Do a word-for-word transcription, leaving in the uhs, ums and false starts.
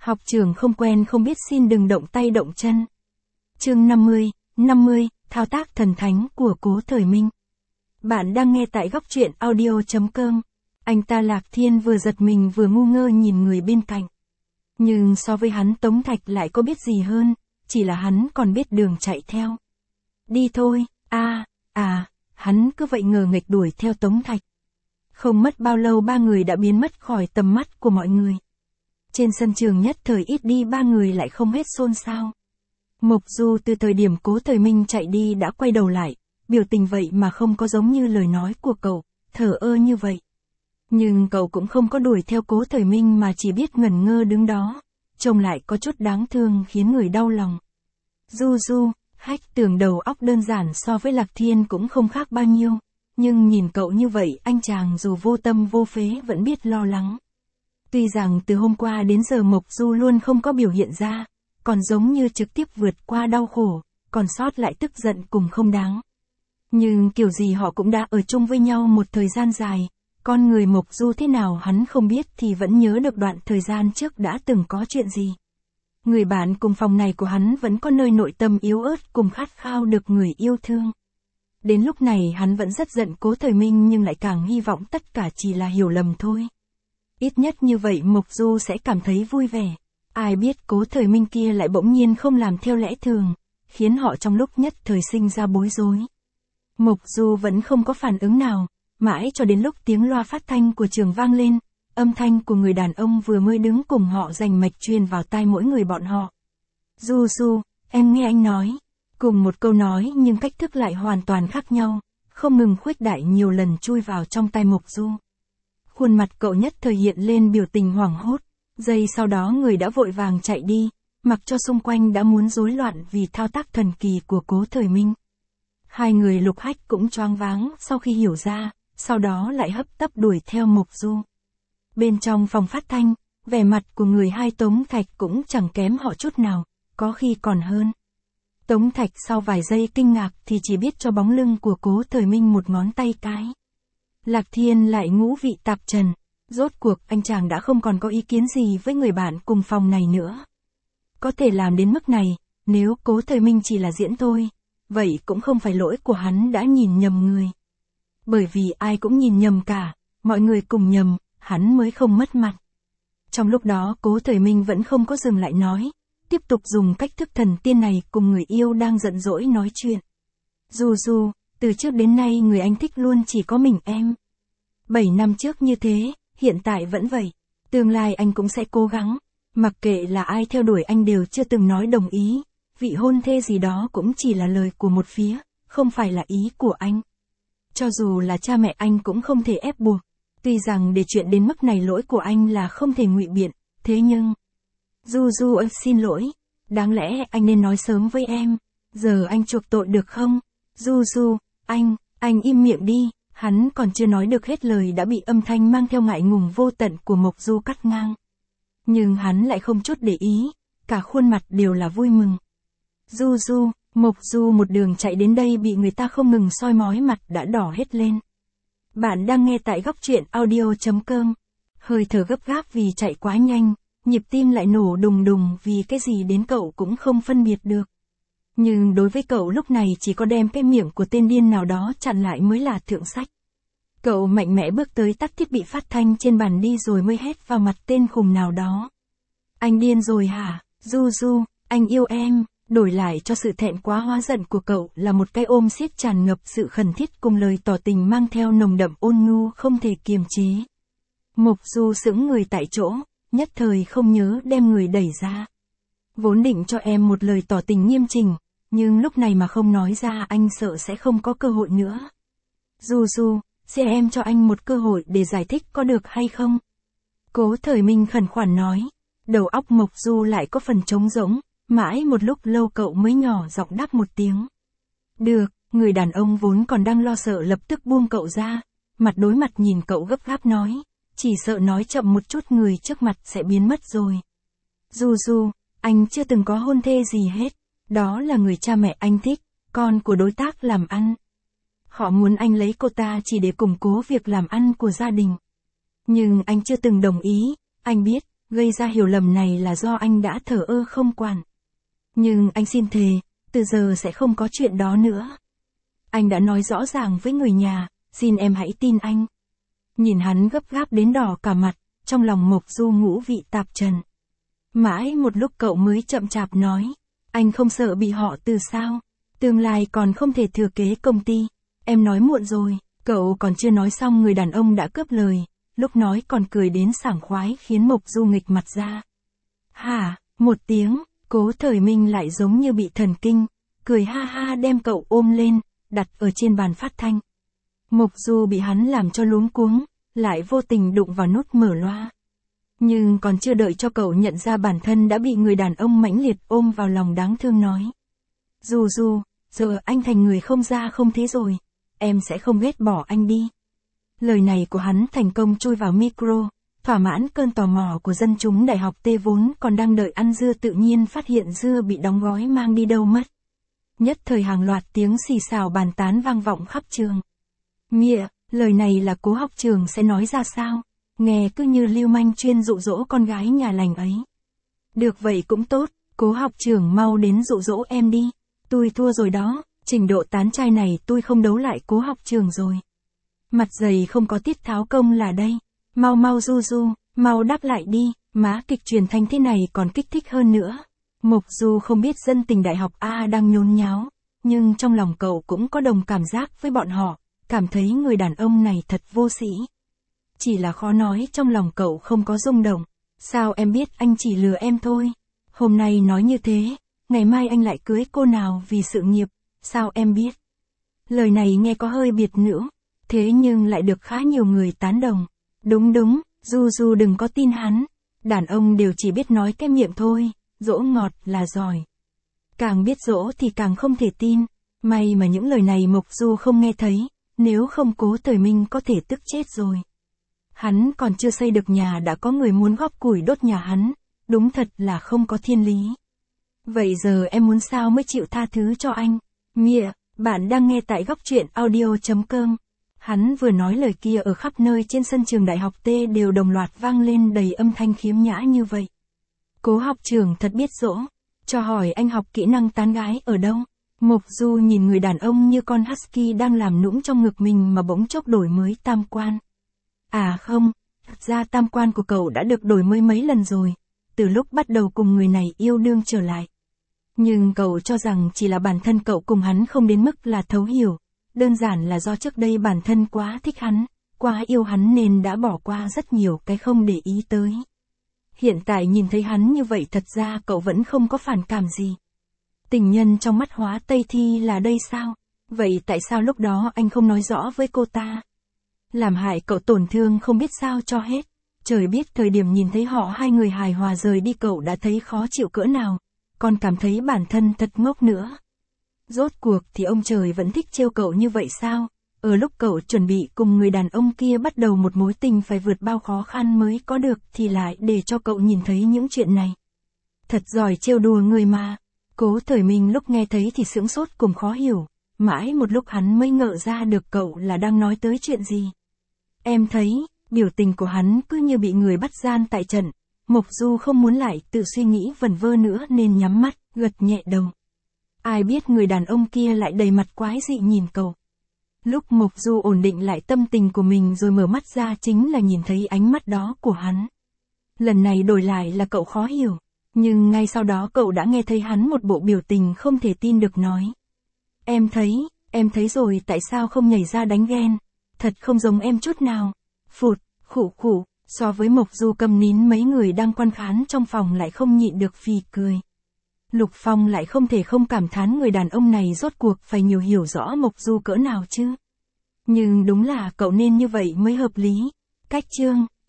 Học trưởng không quen không biết xin đừng động tay động chân. Chương năm mươi, năm mươi, thao tác thần thánh của Cố Thời Minh. Bạn đang nghe tại góc truyện audio chấm com. Anh ta Lạc Thiên vừa giật mình vừa ngu ngơ nhìn người bên cạnh. Nhưng so với hắn Tống Thạch lại có biết gì hơn, chỉ là hắn còn biết đường chạy theo. Đi thôi, a, à, hắn cứ vậy ngờ nghịch đuổi theo Tống Thạch. Không mất bao lâu ba người đã biến mất khỏi tầm mắt của mọi người. Trên sân trường nhất thời ít đi ba người lại không hết xôn xao. Mộc Du từ thời điểm Cố Thời Minh chạy đi đã quay đầu lại, biểu tình vậy mà không có giống như lời nói của cậu, thờ ơ như vậy. Nhưng cậu cũng không có đuổi theo Cố Thời Minh mà chỉ biết ngẩn ngơ đứng đó, trông lại có chút đáng thương khiến người đau lòng. Du Du, Hách tưởng đầu óc đơn giản so với Lạc Thiên cũng không khác bao nhiêu, nhưng nhìn cậu như vậy anh chàng dù vô tâm vô phế vẫn biết lo lắng. Tuy rằng từ hôm qua đến giờ Mộc Du luôn không có biểu hiện ra, còn giống như trực tiếp vượt qua đau khổ, còn sót lại tức giận cùng không đáng. Nhưng kiểu gì họ cũng đã ở chung với nhau một thời gian dài, con người Mộc Du thế nào hắn không biết thì vẫn nhớ được đoạn thời gian trước đã từng có chuyện gì. Người bạn cùng phòng này của hắn vẫn có nơi nội tâm yếu ớt cùng khát khao được người yêu thương. Đến lúc này hắn vẫn rất giận Cố Thời Minh nhưng lại càng hy vọng tất cả chỉ là hiểu lầm thôi. Ít nhất như vậy Mộc Du sẽ cảm thấy vui vẻ. Ai biết Cố Thời Minh kia lại bỗng nhiên không làm theo lẽ thường, khiến họ trong lúc nhất thời sinh ra bối rối. Mộc Du vẫn không có phản ứng nào, mãi cho đến lúc tiếng loa phát thanh của trường vang lên, âm thanh của người đàn ông vừa mới đứng cùng họ rành mạch truyền vào tai mỗi người bọn họ. Du Du, em nghe anh nói. Cùng một câu nói nhưng cách thức lại hoàn toàn khác nhau, không ngừng khuếch đại nhiều lần chui vào trong tai Mộc Du. Khuôn mặt cậu nhất thời hiện lên biểu tình hoảng hốt, giây sau đó người đã vội vàng chạy đi, mặc cho xung quanh đã muốn rối loạn vì thao tác thần kỳ của Cố Thời Minh. Hai người Lục Hách cũng choáng váng sau khi hiểu ra, sau đó lại hấp tấp đuổi theo Mộc Du. Bên trong phòng phát thanh, vẻ mặt của người hai Tống Thạch cũng chẳng kém họ chút nào, có khi còn hơn. Tống Thạch sau vài giây kinh ngạc thì chỉ biết cho bóng lưng của Cố Thời Minh một ngón tay cái. Lạc Thiên lại ngũ vị tạp trần, rốt cuộc anh chàng đã không còn có ý kiến gì với người bạn cùng phòng này nữa. Có thể làm đến mức này, nếu Cố Thời Minh chỉ là diễn thôi, vậy cũng không phải lỗi của hắn đã nhìn nhầm người. Bởi vì ai cũng nhìn nhầm cả, mọi người cùng nhầm, hắn mới không mất mặt. Trong lúc đó Cố Thời Minh vẫn không có dừng lại nói, tiếp tục dùng cách thức thần tiên này cùng người yêu đang giận dỗi nói chuyện. Du Du, từ trước đến nay người anh thích luôn chỉ có mình em. Bảy năm trước như thế, hiện tại vẫn vậy. Tương lai anh cũng sẽ cố gắng. Mặc kệ là ai theo đuổi anh đều chưa từng nói đồng ý. Vị hôn thê gì đó cũng chỉ là lời của một phía, không phải là ý của anh. Cho dù là cha mẹ anh cũng không thể ép buộc. Tuy rằng để chuyện đến mức này lỗi của anh là không thể ngụy biện, thế nhưng... Du Du ơi xin lỗi. Đáng lẽ anh nên nói sớm với em. Giờ anh chuộc tội được không? Du Du, anh, anh im miệng đi. Hắn còn chưa nói được hết lời đã bị âm thanh mang theo ngại ngùng vô tận của Mộc Du cắt ngang. Nhưng hắn lại không chút để ý, cả khuôn mặt đều là vui mừng. Du Du, Mộc Du một đường chạy đến đây bị người ta không ngừng soi mói mặt đã đỏ hết lên. Bạn đang nghe tại góc truyện audio chấm com. Hơi thở gấp gáp vì chạy quá nhanh, nhịp tim lại nổ đùng đùng vì cái gì đến cậu cũng không phân biệt được. Nhưng đối với cậu lúc này chỉ có đem cái miệng của tên điên nào đó chặn lại mới là thượng sách. Cậu mạnh mẽ bước tới tắt thiết bị phát thanh trên bàn đi rồi mới hét vào mặt tên khùng nào đó. Anh điên rồi hả? Du Du, anh yêu em. Đổi lại cho sự thẹn quá hóa giận của cậu là một cái ôm siết tràn ngập sự khẩn thiết cùng lời tỏ tình mang theo nồng đậm ôn nhu không thể kiềm chế. Mộc Du sững người tại chỗ, nhất thời không nhớ đem người đẩy ra. Vốn định cho em một lời tỏ tình nghiêm chỉnh, nhưng lúc này mà không nói ra anh sợ sẽ không có cơ hội nữa. Du Du, xin em cho anh một cơ hội để giải thích có được hay không? Cố Thời Minh khẩn khoản nói, đầu óc Mộc Du lại có phần trống rỗng, mãi một lúc lâu cậu mới nhỏ giọng đáp một tiếng. Được, người đàn ông vốn còn đang lo sợ lập tức buông cậu ra, mặt đối mặt nhìn cậu gấp gáp nói, chỉ sợ nói chậm một chút người trước mặt sẽ biến mất rồi. Du Du, anh chưa từng có hôn thê gì hết, đó là người cha mẹ anh thích, con của đối tác làm ăn. Họ muốn anh lấy cô ta chỉ để củng cố việc làm ăn của gia đình. Nhưng anh chưa từng đồng ý, anh biết, gây ra hiểu lầm này là do anh đã thờ ơ không quản. Nhưng anh xin thề, từ giờ sẽ không có chuyện đó nữa. Anh đã nói rõ ràng với người nhà, xin em hãy tin anh. Nhìn hắn gấp gáp đến đỏ cả mặt, trong lòng Mộc Du ngũ vị tạp trần. Mãi một lúc cậu mới chậm chạp nói, anh không sợ bị họ từ sao? Tương lai còn không thể thừa kế công ty. Em nói muộn rồi, cậu còn chưa nói xong người đàn ông đã cướp lời, lúc nói còn cười đến sảng khoái khiến Mộc Du nghịch mặt ra. Hả, một tiếng, Cố Thời Minh lại giống như bị thần kinh, cười ha ha đem cậu ôm lên, đặt ở trên bàn phát thanh. Mộc Du bị hắn làm cho luống cuống, lại vô tình đụng vào nút mở loa. Nhưng còn chưa đợi cho cậu nhận ra bản thân đã bị người đàn ông mãnh liệt ôm vào lòng đáng thương nói. Du Du, giờ anh thành người không ra không thế rồi, em sẽ không ghét bỏ anh đi. Lời này của hắn thành công chui vào micro, thỏa mãn cơn tò mò của dân chúng đại học T vốn còn đang đợi ăn dưa tự nhiên phát hiện dưa bị đóng gói mang đi đâu mất. Nhất thời hàng loạt tiếng xì xào bàn tán vang vọng khắp trường. Mịa, lời này là Cố học trưởng sẽ nói ra sao? Nghe cứ như lưu manh chuyên dụ dỗ con gái nhà lành ấy. Được vậy cũng tốt, Cố học trưởng mau đến dụ dỗ em đi. Tôi thua rồi đó, trình độ tán trai này tôi không đấu lại Cố học trưởng rồi. Mặt dày không có tiết tháo công là đây. Mau mau Du Du, mau đáp lại đi, má kịch truyền thanh thế này còn kích thích hơn nữa. Mộc Du không biết dân tình đại học A đang nhốn nháo, nhưng trong lòng cậu cũng có đồng cảm giác với bọn họ, cảm thấy người đàn ông này thật vô sĩ. Chỉ là khó nói trong lòng cậu không có rung động. Sao em biết anh chỉ lừa em thôi? Hôm nay nói như thế, ngày mai anh lại cưới cô nào vì sự nghiệp, sao em biết? Lời này nghe có hơi biệt nữ, thế nhưng lại được khá nhiều người tán đồng. Đúng đúng, Du Du đừng có tin hắn, đàn ông đều chỉ biết nói cái miệng thôi, dỗ ngọt là giỏi. Càng biết dỗ thì càng không thể tin, may mà những lời này Mộc Du không nghe thấy, nếu không Cố Thời Minh có thể tức chết rồi. Hắn còn chưa xây được nhà đã có người muốn góp củi đốt nhà hắn, đúng thật là không có thiên lý. Vậy giờ em muốn sao mới chịu tha thứ cho anh? Mịa, bạn đang nghe tại góc truyện audio chấm com. Hắn vừa nói lời kia ở khắp nơi trên sân trường đại học T đều đồng loạt vang lên đầy âm thanh khiếm nhã như vậy. Cố học trưởng thật biết dỗ, cho hỏi anh học kỹ năng tán gái ở đâu? Mộc Du nhìn người đàn ông như con husky đang làm nũng trong ngực mình mà bỗng chốc đổi mới tam quan. À không, thật ra tam quan của cậu đã được đổi mới mấy lần rồi, từ lúc bắt đầu cùng người này yêu đương trở lại. Nhưng cậu cho rằng chỉ là bản thân cậu cùng hắn không đến mức là thấu hiểu, đơn giản là do trước đây bản thân quá thích hắn, quá yêu hắn nên đã bỏ qua rất nhiều cái không để ý tới. Hiện tại nhìn thấy hắn như vậy thật ra cậu vẫn không có phản cảm gì. Tình nhân trong mắt Hóa Tây Thi là đây sao? Vậy tại sao lúc đó anh không nói rõ với cô ta? Làm hại cậu tổn thương không biết sao cho hết. Trời biết thời điểm nhìn thấy họ hai người hài hòa rời đi cậu đã thấy khó chịu cỡ nào, còn cảm thấy bản thân thật ngốc nữa. Rốt cuộc thì ông trời vẫn thích trêu cậu như vậy sao? Ở lúc cậu chuẩn bị cùng người đàn ông kia bắt đầu một mối tình phải vượt bao khó khăn mới có được thì lại để cho cậu nhìn thấy những chuyện này. Thật giỏi trêu đùa người mà. Cố Thời Minh lúc nghe thấy thì sững sốt cùng khó hiểu, mãi một lúc hắn mới ngỡ ra được cậu là đang nói tới chuyện gì. Em thấy, biểu tình của hắn cứ như bị người bắt gian tại trận, Mộc Du không muốn lại tự suy nghĩ vẩn vơ nữa nên nhắm mắt, gật nhẹ đầu. Ai biết người đàn ông kia lại đầy mặt quái dị nhìn cậu. Lúc Mộc Du ổn định lại tâm tình của mình rồi mở mắt ra chính là nhìn thấy ánh mắt đó của hắn. Lần này đổi lại là cậu khó hiểu, nhưng ngay sau đó cậu đã nghe thấy hắn một bộ biểu tình không thể tin được nói. Em thấy, em thấy rồi tại sao không nhảy ra đánh ghen, thật không giống em chút nào. Phụt, khụ khụ, so với Mộc Du câm nín mấy người đang quan khán trong phòng lại không nhịn được phì cười. Lục Phong lại không thể không cảm thán người đàn ông này rốt cuộc phải nhiều hiểu rõ Mộc Du cỡ nào chứ. Nhưng đúng là cậu nên như vậy mới hợp lý. Cách chương